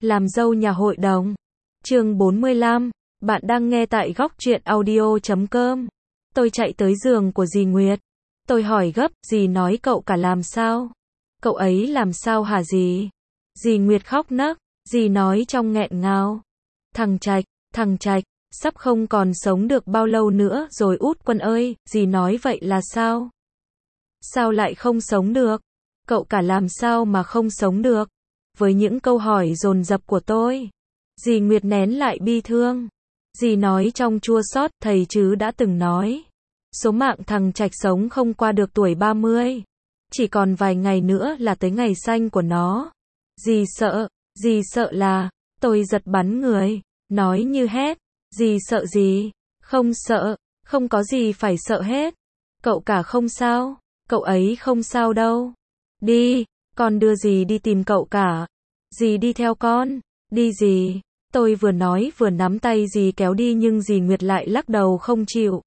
Làm dâu nhà hội đồng. Chương 45, bạn đang nghe tại góc truyện audio.com. Tôi chạy tới giường của dì Nguyệt. Tôi hỏi gấp, dì nói cậu cả làm sao? Cậu ấy làm sao hả dì? Dì Nguyệt khóc nấc, dì nói trong nghẹn ngào. Thằng Trạch, sắp không còn sống được bao lâu nữa rồi Út Quân ơi, dì nói vậy là sao? Sao lại không sống được? Cậu cả làm sao mà không sống được? Với những câu hỏi dồn dập của tôi, dì Nguyệt nén lại bi thương. Dì nói trong chua xót, thầy chứ đã từng nói, số mạng thằng Trạch sống không qua được tuổi 30. Chỉ còn vài ngày nữa là tới ngày sanh của nó. Dì sợ là, tôi giật bắn người, nói như hét, dì sợ gì? Không sợ, không có gì phải sợ hết. Cậu cả không sao, cậu ấy không sao đâu. Đi, con đưa dì đi tìm cậu cả. Dì đi theo con, đi dì. Tôi vừa nói vừa nắm tay dì kéo đi nhưng dì Nguyệt lại lắc đầu không chịu.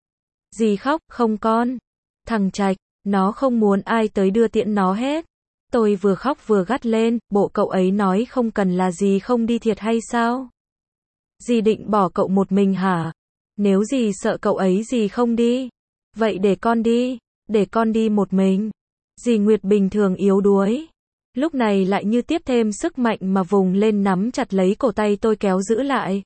Dì khóc, không con. Thằng Trạch, nó không muốn ai tới đưa tiễn nó hết. Tôi vừa khóc vừa gắt lên, bộ cậu ấy nói không cần là dì không đi thiệt hay sao? Dì định bỏ cậu một mình hả? Nếu dì sợ cậu ấy dì không đi. Vậy để con đi một mình. Dì Nguyệt bình thường yếu đuối. Lúc này lại như tiếp thêm sức mạnh mà vùng lên nắm chặt lấy cổ tay tôi kéo giữ lại.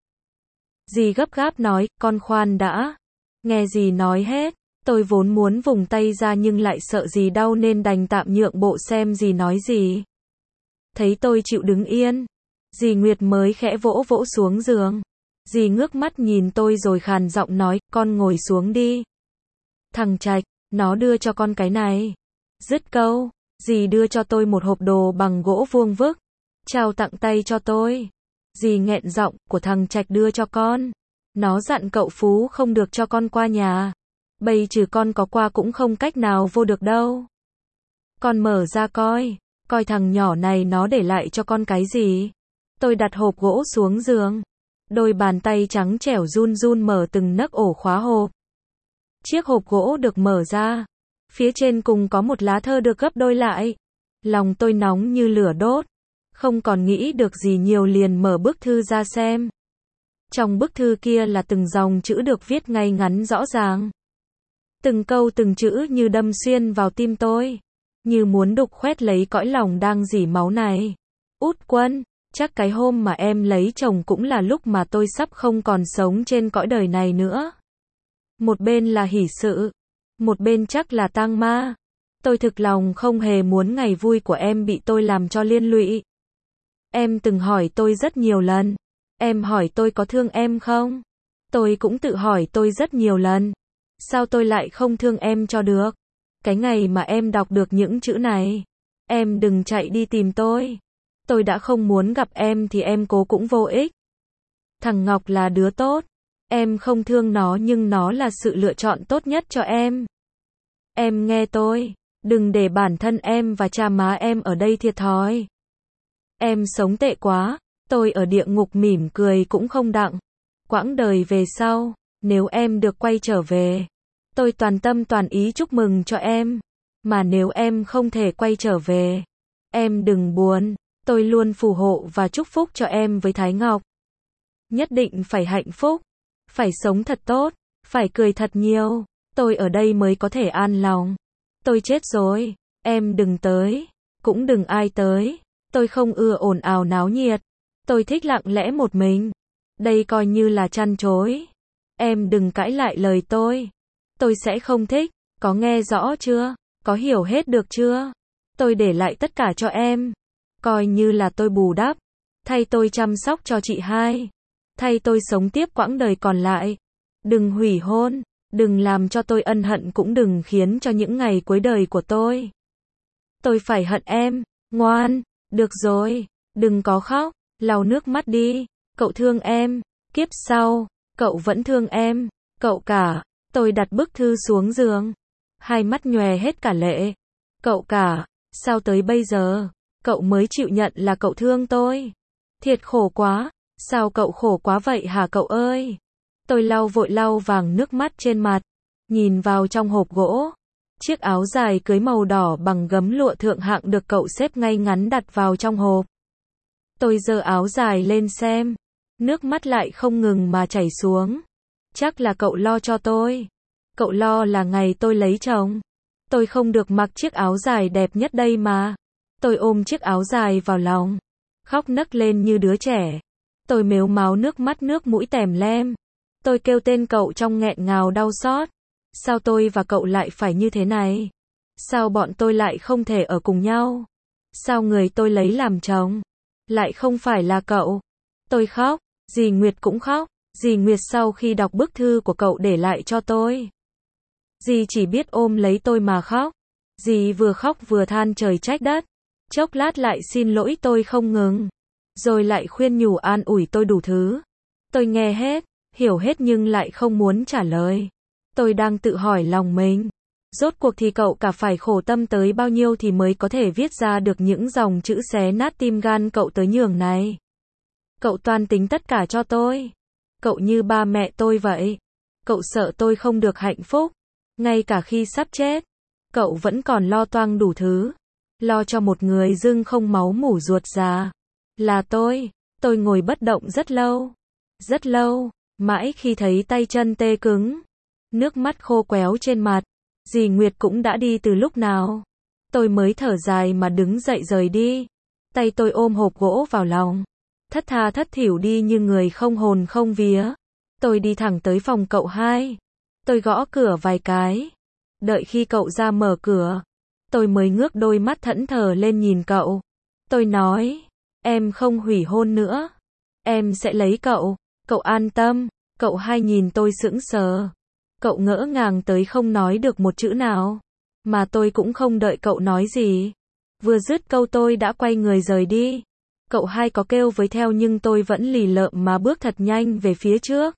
Dì gấp gáp nói, con khoan đã. Nghe dì nói hết, tôi vốn muốn vùng tay ra nhưng lại sợ dì đau nên đành tạm nhượng bộ xem dì nói gì. Thấy tôi chịu đứng yên, dì Nguyệt mới khẽ vỗ vỗ xuống giường. Dì ngước mắt nhìn tôi rồi khàn giọng nói, con ngồi xuống đi. Thằng Trạch, nó đưa cho con cái này. Dứt câu, dì đưa cho tôi một hộp đồ bằng gỗ vuông vức, trao tặng tay cho tôi. Dì nghẹn giọng, của thằng Trạch đưa cho con. Nó dặn cậu Phú không được cho con qua nhà. Bây trừ con có qua cũng không cách nào vô được đâu. Con mở ra coi thằng nhỏ này nó để lại cho con cái gì. Tôi đặt hộp gỗ xuống giường. Đôi bàn tay trắng trẻo run run mở từng nấc ổ khóa hộp. Chiếc hộp gỗ được mở ra. Phía trên cùng có một lá thơ được gấp đôi lại. Lòng tôi nóng như lửa đốt. Không còn nghĩ được gì nhiều liền mở bức thư ra xem. Trong bức thư kia là từng dòng chữ được viết ngay ngắn rõ ràng. Từng câu từng chữ như đâm xuyên vào tim tôi. Như muốn đục khoét lấy cõi lòng đang rỉ máu này. Út Quân, chắc cái hôm mà em lấy chồng cũng là lúc mà tôi sắp không còn sống trên cõi đời này nữa. Một bên là hỷ sự, một bên chắc là tang ma. Tôi thực lòng không hề muốn ngày vui của em bị tôi làm cho liên lụy. Em từng hỏi tôi rất nhiều lần. Em hỏi tôi có thương em không? Tôi cũng tự hỏi tôi rất nhiều lần. Sao tôi lại không thương em cho được? Cái ngày mà em đọc được những chữ này, em đừng chạy đi tìm tôi. Tôi đã không muốn gặp em thì em cố cũng vô ích. Thằng Ngọc là đứa tốt. Em không thương nó nhưng nó là sự lựa chọn tốt nhất cho em. Em nghe tôi, đừng để bản thân em và cha má em ở đây thiệt thòi. Em sống tệ quá, tôi ở địa ngục mỉm cười cũng không đặng. Quãng đời về sau, nếu em được quay trở về, tôi toàn tâm toàn ý chúc mừng cho em. Mà nếu em không thể quay trở về, em đừng buồn, tôi luôn phù hộ và chúc phúc cho em với Thái Ngọc. Nhất định phải hạnh phúc, phải sống thật tốt, phải cười thật nhiều, tôi ở đây mới có thể an lòng. Tôi chết rồi, em đừng tới, cũng đừng ai tới, tôi không ưa ồn ào náo nhiệt, tôi thích lặng lẽ một mình. Đây coi như là chăn chối. Em đừng cãi lại lời tôi sẽ không thích, có nghe rõ chưa, có hiểu hết được chưa? Tôi để lại tất cả cho em, coi như là tôi bù đắp, thay tôi chăm sóc cho chị hai, thay tôi sống tiếp quãng đời còn lại. Đừng hủy hôn, đừng làm cho tôi ân hận cũng đừng khiến cho những ngày cuối đời của tôi phải hận em, ngoan, được rồi, đừng có khóc, lau nước mắt đi, cậu thương em, kiếp sau, cậu vẫn thương em, cậu cả. Tôi đặt bức thư xuống giường, hai mắt nhòe hết cả lệ. Cậu cả, sao tới bây giờ, cậu mới chịu nhận là cậu thương tôi? Thiệt khổ quá, sao cậu khổ quá vậy hả cậu ơi? Tôi vội lau vàng nước mắt trên mặt, nhìn vào trong hộp gỗ. Chiếc áo dài cưới màu đỏ bằng gấm lụa thượng hạng được cậu xếp ngay ngắn đặt vào trong hộp. Tôi giơ áo dài lên xem. Nước mắt lại không ngừng mà chảy xuống. Chắc là cậu lo cho tôi. Cậu lo là ngày tôi lấy chồng. Tôi không được mặc chiếc áo dài đẹp nhất đây mà. Tôi ôm chiếc áo dài vào lòng. Khóc nấc lên như đứa trẻ. Tôi mếu máo nước mắt nước mũi tèm lem. Tôi kêu tên cậu trong nghẹn ngào đau xót. Sao tôi và cậu lại phải như thế này? Sao bọn tôi lại không thể ở cùng nhau? Sao người tôi lấy làm chồng lại không phải là cậu? Tôi khóc, dì Nguyệt cũng khóc. Dì Nguyệt sau khi đọc bức thư của cậu để lại cho tôi, dì chỉ biết ôm lấy tôi mà khóc. Dì vừa khóc vừa than trời trách đất. Chốc lát lại xin lỗi tôi không ngừng. Rồi lại khuyên nhủ an ủi tôi đủ thứ. Tôi nghe hết, hiểu hết nhưng lại không muốn trả lời. Tôi đang tự hỏi lòng mình. Rốt cuộc thì cậu cả phải khổ tâm tới bao nhiêu thì mới có thể viết ra được những dòng chữ xé nát tim gan cậu tới nhường này. Cậu toan tính tất cả cho tôi. Cậu như ba mẹ tôi vậy. Cậu sợ tôi không được hạnh phúc. Ngay cả khi sắp chết, cậu vẫn còn lo toang đủ thứ. Lo cho một người dưng không máu mủ ruột già. Là tôi. Tôi ngồi bất động rất lâu. Rất lâu. Mãi khi thấy tay chân tê cứng. Nước mắt khô quéo trên mặt. Dì Nguyệt cũng đã đi từ lúc nào. Tôi mới thở dài mà đứng dậy rời đi. Tay tôi ôm hộp gỗ vào lòng. Thất tha thất thểu đi như người không hồn không vía. Tôi đi thẳng tới phòng cậu hai. Tôi gõ cửa vài cái. Đợi khi cậu ra mở cửa, tôi mới ngước đôi mắt thẫn thờ lên nhìn cậu. Tôi nói, em không hủy hôn nữa. Em sẽ lấy cậu. Cậu an tâm. Cậu hai nhìn tôi sững sờ. Cậu ngỡ ngàng tới không nói được một chữ nào. Mà tôi cũng không đợi cậu nói gì. Vừa dứt câu tôi đã quay người rời đi. Cậu hai có kêu với theo nhưng tôi vẫn lì lợm mà bước thật nhanh về phía trước.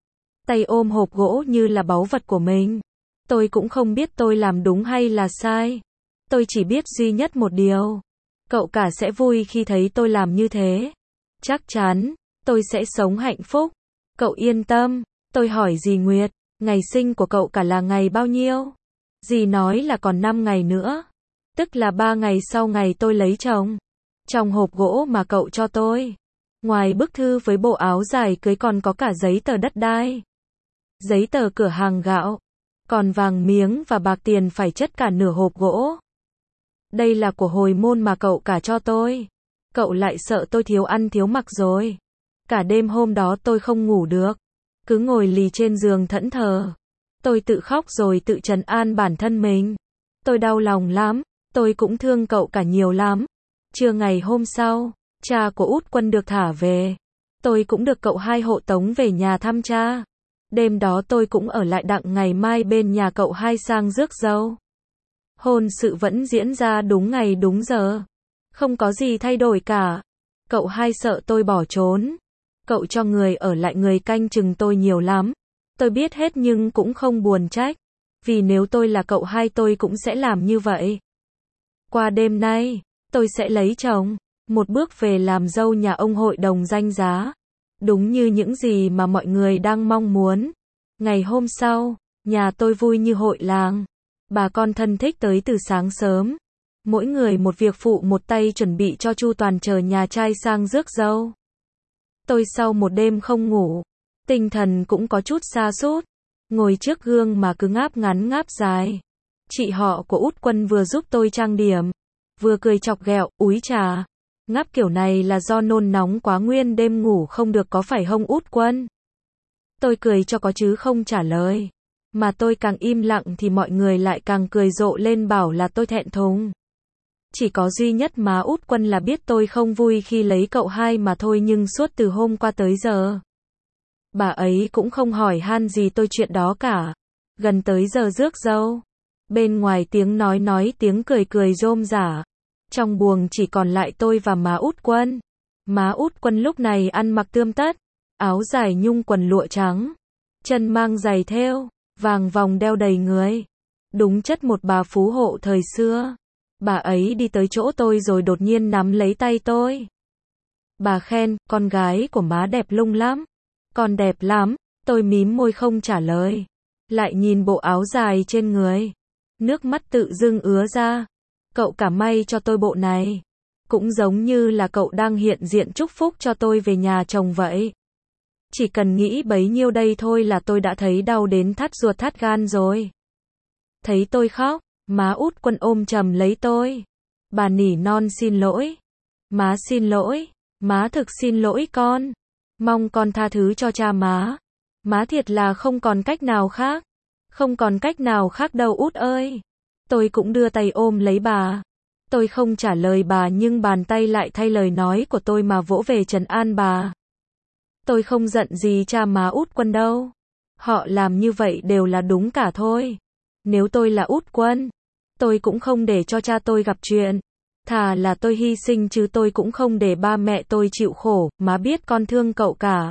Tay ôm hộp gỗ như là báu vật của mình. Tôi cũng không biết tôi làm đúng hay là sai. Tôi chỉ biết duy nhất một điều. Cậu cả sẽ vui khi thấy tôi làm như thế. Chắc chắn, tôi sẽ sống hạnh phúc. Cậu yên tâm. Tôi hỏi dì Nguyệt, ngày sinh của cậu cả là ngày bao nhiêu? Dì nói là còn 5 ngày nữa. Tức là 3 ngày sau ngày tôi lấy chồng. Trong hộp gỗ mà cậu cho tôi, ngoài bức thư với bộ áo dài cưới còn có cả giấy tờ đất đai. Giấy tờ cửa hàng gạo. Còn vàng miếng và bạc tiền phải chất cả nửa hộp gỗ. Đây là của hồi môn mà cậu cả cho tôi. Cậu lại sợ tôi thiếu ăn thiếu mặc rồi. Cả đêm hôm đó tôi không ngủ được. Cứ ngồi lì trên giường thẫn thờ. Tôi tự khóc rồi tự trấn an bản thân mình. Tôi đau lòng lắm. Tôi cũng thương cậu cả nhiều lắm. Trưa ngày hôm sau, cha của Út Quân được thả về. Tôi cũng được cậu hai hộ tống về nhà thăm cha. Đêm đó tôi cũng ở lại đặng ngày mai bên nhà cậu hai sang rước dâu. Hôn sự vẫn diễn ra đúng ngày đúng giờ. Không có gì thay đổi cả. Cậu hai sợ tôi bỏ trốn. Cậu cho người ở lại người canh chừng tôi nhiều lắm. Tôi biết hết nhưng cũng không buồn trách. Vì nếu tôi là cậu hai tôi cũng sẽ làm như vậy. Qua đêm nay, tôi sẽ lấy chồng. Một bước về làm dâu nhà ông hội đồng danh giá. Đúng như những gì mà mọi người đang mong muốn. Ngày hôm sau, nhà tôi vui như hội làng. Bà con thân thích tới từ sáng sớm. Mỗi người một việc phụ một tay chuẩn bị cho chu toàn chờ nhà trai sang rước dâu. Tôi sau một đêm không ngủ, tinh thần cũng có chút sa sút. Ngồi trước gương mà cứ ngáp ngắn ngáp dài. Chị họ của Út Quân vừa giúp tôi trang điểm, vừa cười chọc ghẹo, úi trà. Ngáp kiểu này là do nôn nóng quá nguyên đêm ngủ không được có phải không Út Quân? Tôi cười cho có chứ không trả lời. Mà tôi càng im lặng thì mọi người lại càng cười rộ lên bảo là tôi thẹn thùng. Chỉ có duy nhất má Út Quân là biết tôi không vui khi lấy cậu hai mà thôi nhưng suốt từ hôm qua tới giờ. Bà ấy cũng không hỏi han gì tôi chuyện đó cả. Gần tới giờ rước dâu. Bên ngoài tiếng nói tiếng cười rôm rả. Trong buồng chỉ còn lại tôi và má Út Quân. Má Út Quân lúc này ăn mặc tươm tất. Áo dài nhung quần lụa trắng. Chân mang giày thêu. Vàng vòng đeo đầy người. Đúng chất một bà phú hộ thời xưa. Bà ấy đi tới chỗ tôi rồi đột nhiên nắm lấy tay tôi. Bà khen, con gái của má đẹp lung lắm. Con đẹp lắm. Tôi mím môi không trả lời. Lại nhìn bộ áo dài trên người. Nước mắt tự dưng ứa ra. Cậu cả may cho tôi bộ này. Cũng giống như là cậu đang hiện diện chúc phúc cho tôi về nhà chồng vậy. Chỉ cần nghĩ bấy nhiêu đây thôi là tôi đã thấy đau đến thắt ruột thắt gan rồi. Thấy tôi khóc, má Út Quân ôm chầm lấy tôi. Bà nỉ non xin lỗi. Má xin lỗi. Má thực xin lỗi con. Mong con tha thứ cho cha má. Má thiệt là không còn cách nào khác. Không còn cách nào khác đâu Út ơi. Tôi cũng đưa tay ôm lấy bà. Tôi không trả lời bà nhưng bàn tay lại thay lời nói của tôi mà vỗ về trấn an bà. Tôi không giận gì cha má Út Quân đâu. Họ làm như vậy đều là đúng cả thôi. Nếu tôi là Út Quân, tôi cũng không để cho cha tôi gặp chuyện. Thà là tôi hy sinh chứ tôi cũng không để ba mẹ tôi chịu khổ, má biết con thương cậu cả.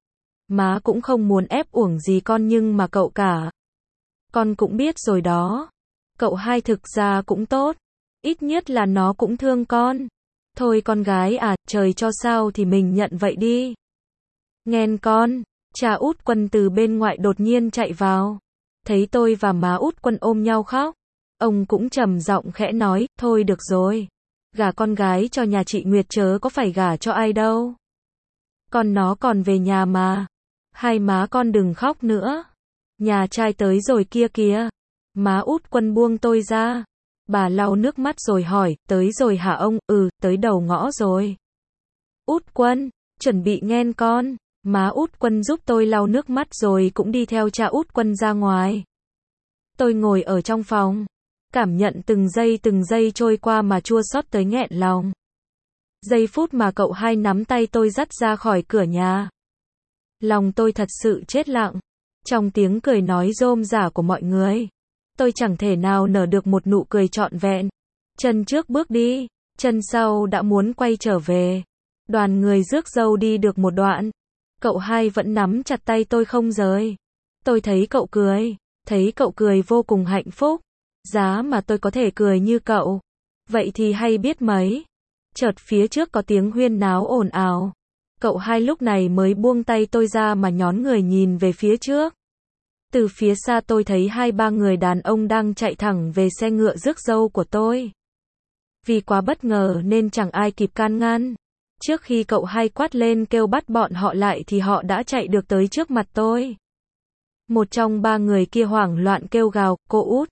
Má cũng không muốn ép uổng gì con nhưng mà cậu cả. Con cũng biết rồi đó. Cậu hai thực ra cũng tốt. Ít nhất là nó cũng thương con. Thôi con gái à, trời cho sao thì mình nhận vậy đi. Nghen con, cha Út Quân từ bên ngoài đột nhiên chạy vào. Thấy tôi và má Út Quân ôm nhau khóc. Ông cũng trầm giọng khẽ nói, thôi được rồi. Gả con gái cho nhà chị Nguyệt chớ có phải gả cho ai đâu. Con nó còn về nhà mà. Hai má con đừng khóc nữa. Nhà trai tới rồi kia kìa. Má Út Quân buông tôi ra. Bà lau nước mắt rồi hỏi, tới rồi hả ông? Ừ, tới đầu ngõ rồi. Út Quân, chuẩn bị nghen con. Má Út Quân giúp tôi lau nước mắt rồi cũng đi theo cha Út Quân ra ngoài. Tôi ngồi ở trong phòng, cảm nhận từng giây trôi qua mà chua xót tới nghẹn lòng. Giây phút mà cậu hai nắm tay tôi dắt ra khỏi cửa nhà. Lòng tôi thật sự chết lặng. Trong tiếng cười nói rôm rả của mọi người, tôi chẳng thể nào nở được một nụ cười trọn vẹn. Chân trước bước đi, chân sau đã muốn quay trở về. Đoàn người rước dâu đi được một đoạn. Cậu hai vẫn nắm chặt tay tôi không rời. Tôi thấy cậu cười vô cùng hạnh phúc. Giá mà tôi có thể cười như cậu. Vậy thì hay biết mấy. Chợt phía trước có tiếng huyên náo ồn ào. Cậu hai lúc này mới buông tay tôi ra mà nhón người nhìn về phía trước. Từ phía xa tôi thấy 2-3 người đàn ông đang chạy thẳng về xe ngựa rước dâu của tôi. Vì quá bất ngờ nên chẳng ai kịp can ngăn. Trước khi cậu hai quát lên kêu bắt bọn họ lại thì họ đã chạy được tới trước mặt tôi. Một trong 3 người kia hoảng loạn kêu gào, cô Út.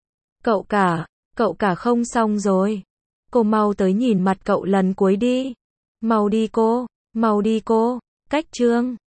Cậu cả không xong rồi. Cô mau tới nhìn mặt cậu lần cuối đi. Mau đi cô, cách Trương.